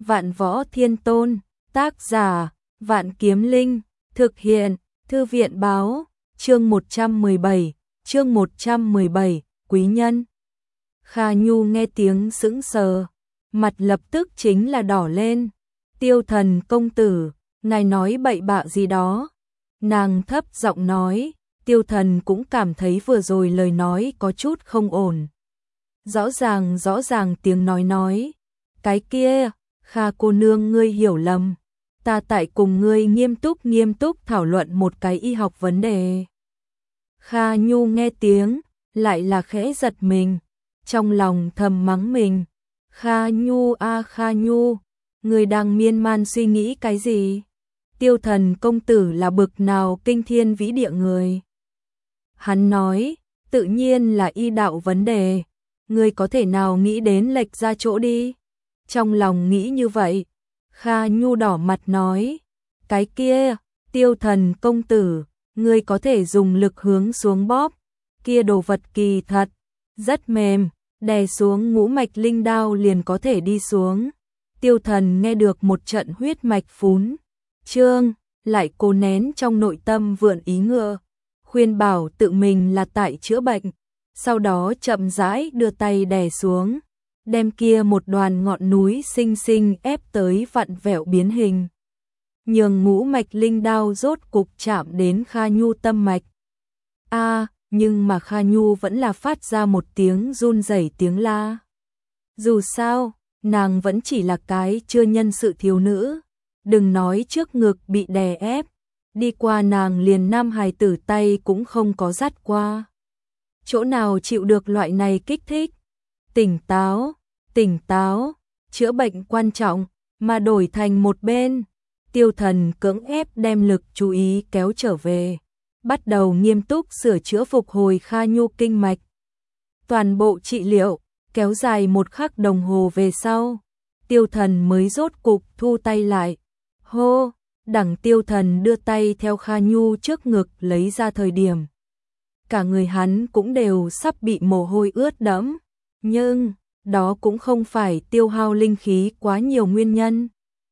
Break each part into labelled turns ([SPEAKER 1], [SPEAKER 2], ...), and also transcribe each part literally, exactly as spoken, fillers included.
[SPEAKER 1] Vạn Võ Thiên Tôn, tác giả, Vạn Kiếm Linh, thực hiện, Thư viện báo, chương một trăm mười bảy, chương một trăm mười bảy, quý nhân. Kha Nhu nghe tiếng sững sờ, mặt lập tức chính là đỏ lên. Tiêu Thần công tử, ngài nói bậy bạ gì đó? Nàng thấp giọng nói, Tiêu Thần cũng cảm thấy vừa rồi lời nói có chút không ổn. Rõ ràng rõ ràng tiếng nói nói, cái kia, Kha cô nương ngươi hiểu lầm, ta tại cùng ngươi nghiêm túc nghiêm túc thảo luận một cái y học vấn đề. Kha Nhu nghe tiếng, lại là khẽ giật mình, trong lòng thầm mắng mình. Kha Nhu a à, Kha Nhu, ngươi đang miên man suy nghĩ cái gì? Tiêu Thần công tử là bực nào kinh thiên vĩ địa người? Hắn nói, tự nhiên là y đạo vấn đề, ngươi có thể nào nghĩ đến lệch ra chỗ đi? Trong lòng nghĩ như vậy, Kha Nhu đỏ mặt nói, cái kia, Tiêu Thần công tử, ngươi có thể dùng lực hướng xuống bóp, kia đồ vật kỳ thật, rất mềm, đè xuống ngũ mạch linh đao liền có thể đi xuống. Tiêu Thần nghe được một trận huyết mạch phún trương, lại cố nén trong nội tâm vượn ý ngựa, khuyên bảo tự mình là tại chữa bệnh, sau đó chậm rãi đưa tay đè xuống, đem kia một đoàn ngọn núi xinh xinh ép tới vặn vẹo biến hình. Nhường ngũ mạch linh đao rốt cục chạm đến Kha Nhu tâm mạch. A, à, nhưng mà Kha Nhu vẫn là phát ra một tiếng run rẩy tiếng la. Dù sao, nàng vẫn chỉ là cái chưa nhân sự thiếu nữ, đừng nói trước ngực bị đè ép, đi qua nàng liền nam hài tử tay cũng không có dắt qua. Chỗ nào chịu được loại này kích thích? Tỉnh táo, tỉnh táo, chữa bệnh quan trọng, mà đổi thành một bên. Tiêu Thần cưỡng ép đem lực chú ý kéo trở về, bắt đầu nghiêm túc sửa chữa phục hồi Kha Nhu kinh mạch. Toàn bộ trị liệu kéo dài một khắc đồng hồ về sau, Tiêu Thần mới rốt cục thu tay lại. Hô, đẳng Tiêu Thần đưa tay theo Kha Nhu trước ngực lấy ra thời điểm, cả người hắn cũng đều sắp bị mồ hôi ướt đẫm, nhưng đó cũng không phải tiêu hao linh khí quá nhiều nguyên nhân,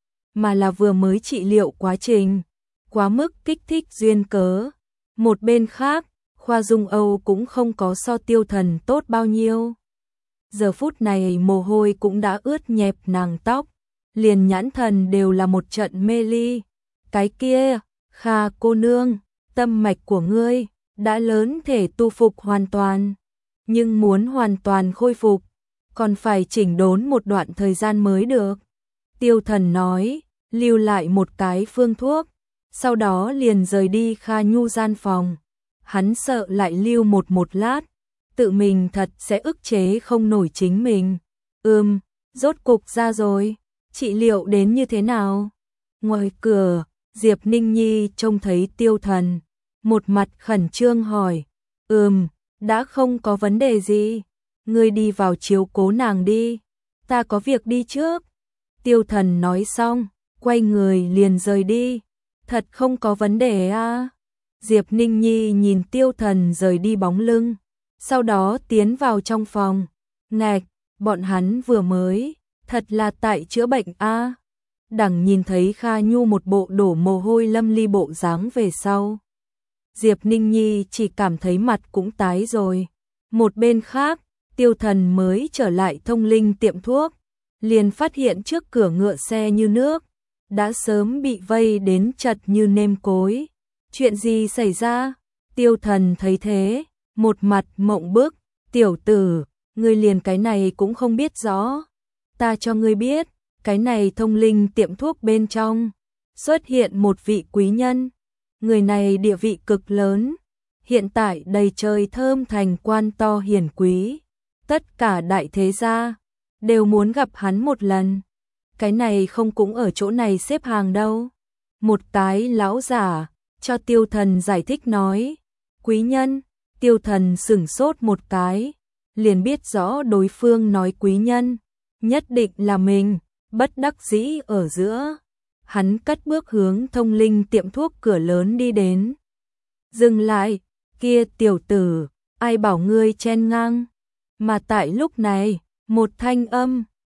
[SPEAKER 1] mà là vừa mới trị liệu quá trình quá mức kích thích duyên cớ. Một bên khác, Khoa Dung Âu cũng không có so Tiêu Thần tốt bao nhiêu. Giờ phút này mồ hôi cũng đã ướt nhẹp nàng tóc, liền nhãn thần đều là một trận mê ly. Cái kia, Kha cô nương, tâm mạch của ngươi đã lớn thể tu phục hoàn toàn, nhưng muốn hoàn toàn khôi phục, còn phải chỉnh đốn một đoạn thời gian mới được. Tiêu Thần nói, lưu lại một cái phương thuốc, sau đó liền rời đi Kha Nhu gian phòng. Hắn sợ lại lưu một một lát, tự mình thật sẽ ức chế không nổi chính mình. Ừm, rốt cục ra rồi, trị liệu đến như thế nào? Ngoài cửa, Diệp Ninh Nhi trông thấy Tiêu Thần, một mặt khẩn trương hỏi, ừm, đã không có vấn đề gì, ngươi đi vào chiếu cố nàng đi, ta có việc đi trước. Tiêu Thần nói xong, quay người liền rời đi, thật không có vấn đề à? Diệp Ninh Nhi nhìn Tiêu Thần rời đi bóng lưng, sau đó tiến vào trong phòng, ngạch, bọn hắn vừa mới, thật là tại chữa bệnh a. À? Đằng nhìn thấy Kha Nhu một bộ đổ mồ hôi lâm ly bộ dáng về sau, Diệp Ninh Nhi chỉ cảm thấy mặt cũng tái rồi. Một bên khác, Tiêu Thần mới trở lại Thông Linh tiệm thuốc, liền phát hiện trước cửa ngựa xe như nước, đã sớm bị vây đến chật như nêm cối. Chuyện gì xảy ra? Tiêu Thần thấy thế, một mặt mộng bức, tiểu tử, ngươi liền cái này cũng không biết rõ. Ta cho ngươi biết, cái này Thông Linh tiệm thuốc bên trong, xuất hiện một vị quý nhân. Người này địa vị cực lớn, hiện tại đầy trời thơm thành quan to hiển quý. Tất cả đại thế gia đều muốn gặp hắn một lần. Cái này không cũng ở chỗ này xếp hàng đâu. Một cái lão giả cho Tiêu Thần giải thích nói, quý nhân. Tiêu Thần sửng sốt một cái, liền biết rõ đối phương nói quý nhân nhất định là mình, bất đắc dĩ ở giữa. Hắn cất bước hướng Thông Linh tiệm thuốc cửa lớn đi đến. Dừng lại, kia tiểu tử, ai bảo ngươi chen ngang. Mà tại lúc này, một thanh âm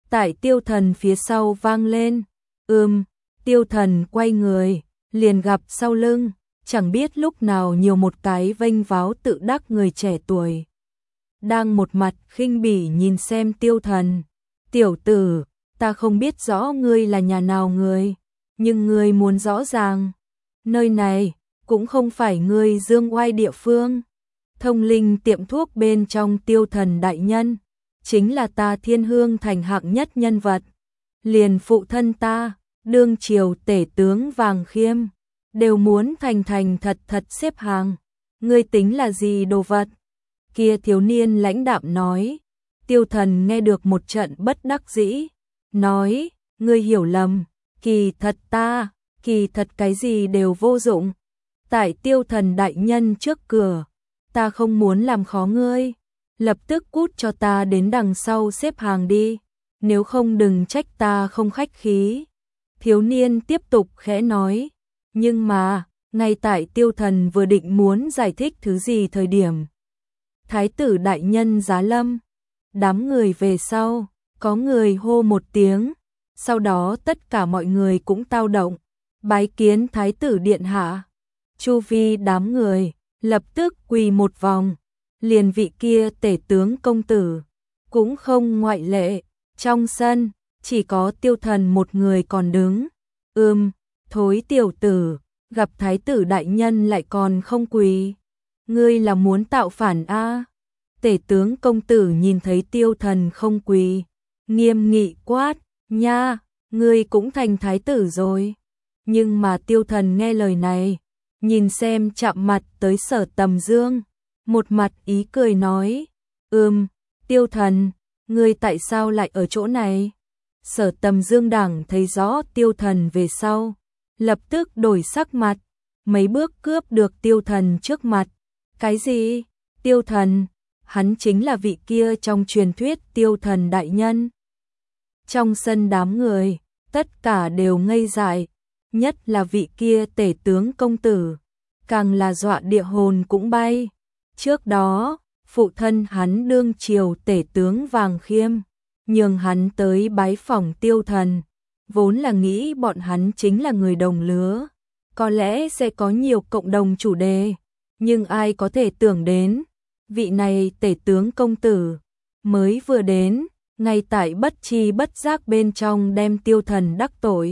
[SPEAKER 1] Tại Tiêu Thần phía sau vang lên. Ừm, Tiêu Thần quay người, liền gặp sau lưng, chẳng biết lúc nào nhiều một cái vênh váo tự đắc người trẻ tuổi. Đang một mặt khinh bỉ nhìn xem Tiêu Thần. Tiểu tử, ta không biết rõ ngươi là nhà nào người, nhưng ngươi muốn rõ ràng. Nơi này, cũng không phải ngươi dương oai địa phương. Thông linh tiệm thuốc bên trong Tiêu Thần đại nhân, chính là ta Thiên Hương thành hạng nhất nhân vật. Liền phụ thân ta, đương triều tể tướng Vàng Khiêm, đều muốn thành thành thật thật xếp hàng. Ngươi tính là gì đồ vật? Kia thiếu niên lãnh đạm nói. Tiêu Thần nghe được một trận bất đắc dĩ, nói, ngươi hiểu lầm, kỳ thật ta, kỳ thật cái gì đều vô dụng. Tại Tiêu Thần đại nhân trước cửa, ta không muốn làm khó ngươi, lập tức cút cho ta đến đằng sau xếp hàng đi, nếu không đừng trách ta không khách khí. Thiếu niên tiếp tục khẽ nói, nhưng mà, ngay tại Tiêu Thần vừa định muốn giải thích thứ gì thời điểm. Thái tử đại nhân giá lâm, đám người về sau, có người hô một tiếng, sau đó tất cả mọi người cũng tao động, bái kiến Thái tử điện hạ. Chu vi đám người, lập tức quỳ một vòng, liền vị kia tể tướng công tử, cũng không ngoại lệ, trong sân, chỉ có Tiêu Thần một người còn đứng. Ừm, thối tiểu tử, gặp Thái tử đại nhân lại còn không quỳ, ngươi là muốn tạo phản a? À? Tể tướng công tử nhìn thấy Tiêu Thần không quỳ, nghiêm nghị quát, nha, ngươi cũng thành thái tử rồi. Nhưng mà Tiêu Thần nghe lời này, nhìn xem chạm mặt tới Sở Tầm Dương, một mặt ý cười nói, ừm, Tiêu Thần, ngươi tại sao lại ở chỗ này? Sở Tầm Dương đẳng thấy rõ Tiêu Thần về sau, lập tức đổi sắc mặt, mấy bước cướp được Tiêu Thần trước mặt. Cái gì? Tiêu Thần? Hắn chính là vị kia trong truyền thuyết Tiêu Thần đại nhân. Trong sân đám người, tất cả đều ngây dại, nhất là vị kia tể tướng công tử, càng là dọa địa hồn cũng bay. Trước đó, phụ thân hắn đương triều tể tướng Vàng Khiêm, nhường hắn tới bái phỏng Tiêu Thần, vốn là nghĩ bọn hắn chính là người đồng lứa, có lẽ sẽ có nhiều cộng đồng chủ đề, nhưng ai có thể tưởng đến, vị này tể tướng công tử, mới vừa đến, ngay tại bất chi bất giác bên trong đem Tiêu Thần đắc tội.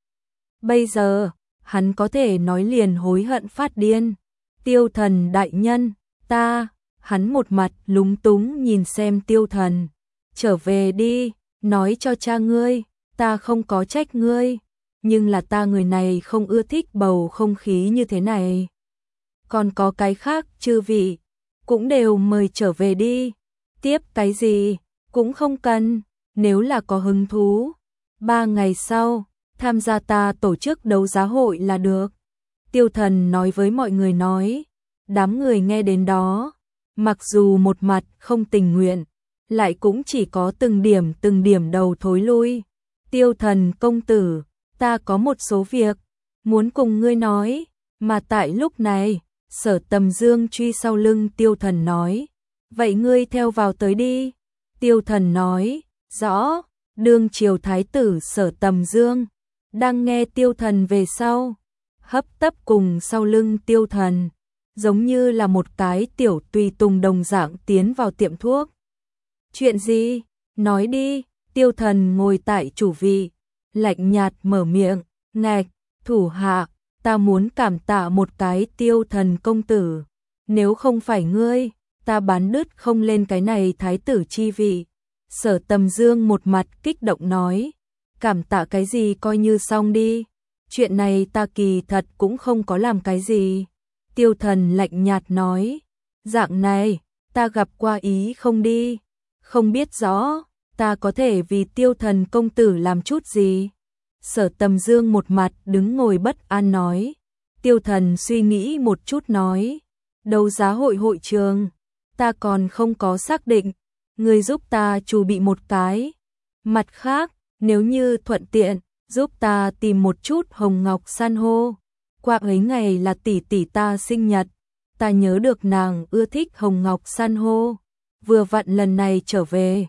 [SPEAKER 1] Bây giờ, hắn có thể nói liền hối hận phát điên. Tiêu Thần đại nhân, ta, hắn một mặt lúng túng nhìn xem Tiêu Thần. Trở về đi, nói cho cha ngươi, ta không có trách ngươi, nhưng là ta người này không ưa thích bầu không khí như thế này. Còn có cái khác chư vị, cũng đều mời trở về đi. Tiếp cái gì, cũng không cần, nếu là có hứng thú. Ba ngày sau, tham gia ta tổ chức đấu giá hội là được. Tiêu Thần nói với mọi người nói. Đám người nghe đến đó, mặc dù một mặt không tình nguyện, lại cũng chỉ có từng điểm từng điểm đầu thối lui. Tiêu Thần công tử, ta có một số việc muốn cùng ngươi nói, mà tại lúc này, Sở Tầm Dương truy sau lưng Tiêu Thần nói, vậy ngươi theo vào tới đi. Tiêu Thần nói, rõ. Đương triều thái tử Sở Tầm Dương đang nghe Tiêu Thần về sau, hấp tấp cùng sau lưng Tiêu Thần, giống như là một cái tiểu tùy tùng đồng dạng tiến vào tiệm thuốc. Chuyện gì? Nói đi. Tiêu Thần ngồi tại chủ vị, lạnh nhạt mở miệng, ngạch, thủ hạ, ta muốn cảm tạ một cái Tiêu Thần công tử, nếu không phải ngươi, ta bán đứt không lên cái này thái tử chi vị. Sở Tầm Dương một mặt kích động nói, cảm tạ cái gì coi như xong đi, chuyện này ta kỳ thật cũng không có làm cái gì. Tiêu Thần lạnh nhạt nói, dạng này, ta gặp qua ý không đi, không biết rõ, ta có thể vì Tiêu Thần công tử làm chút gì. Sở Tầm Dương một mặt đứng ngồi bất an nói. Tiêu Thần suy nghĩ một chút nói, đấu giá hội hội trường, ta còn không có xác định, ngươi giúp ta chuẩn bị một cái. Mặt khác, nếu như thuận tiện, giúp ta tìm một chút hồng ngọc san hô. Qua ấy ngày là tỷ tỷ ta sinh nhật, ta nhớ được nàng ưa thích hồng ngọc san hô, vừa vặn lần này trở về,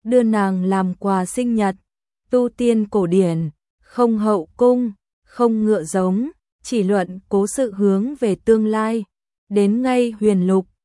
[SPEAKER 1] đưa nàng làm quà sinh nhật. Tu tiên cổ điển, không hậu cung, không ngựa giống, chỉ luận cố sự hướng về tương lai. Đến ngay huyền lục,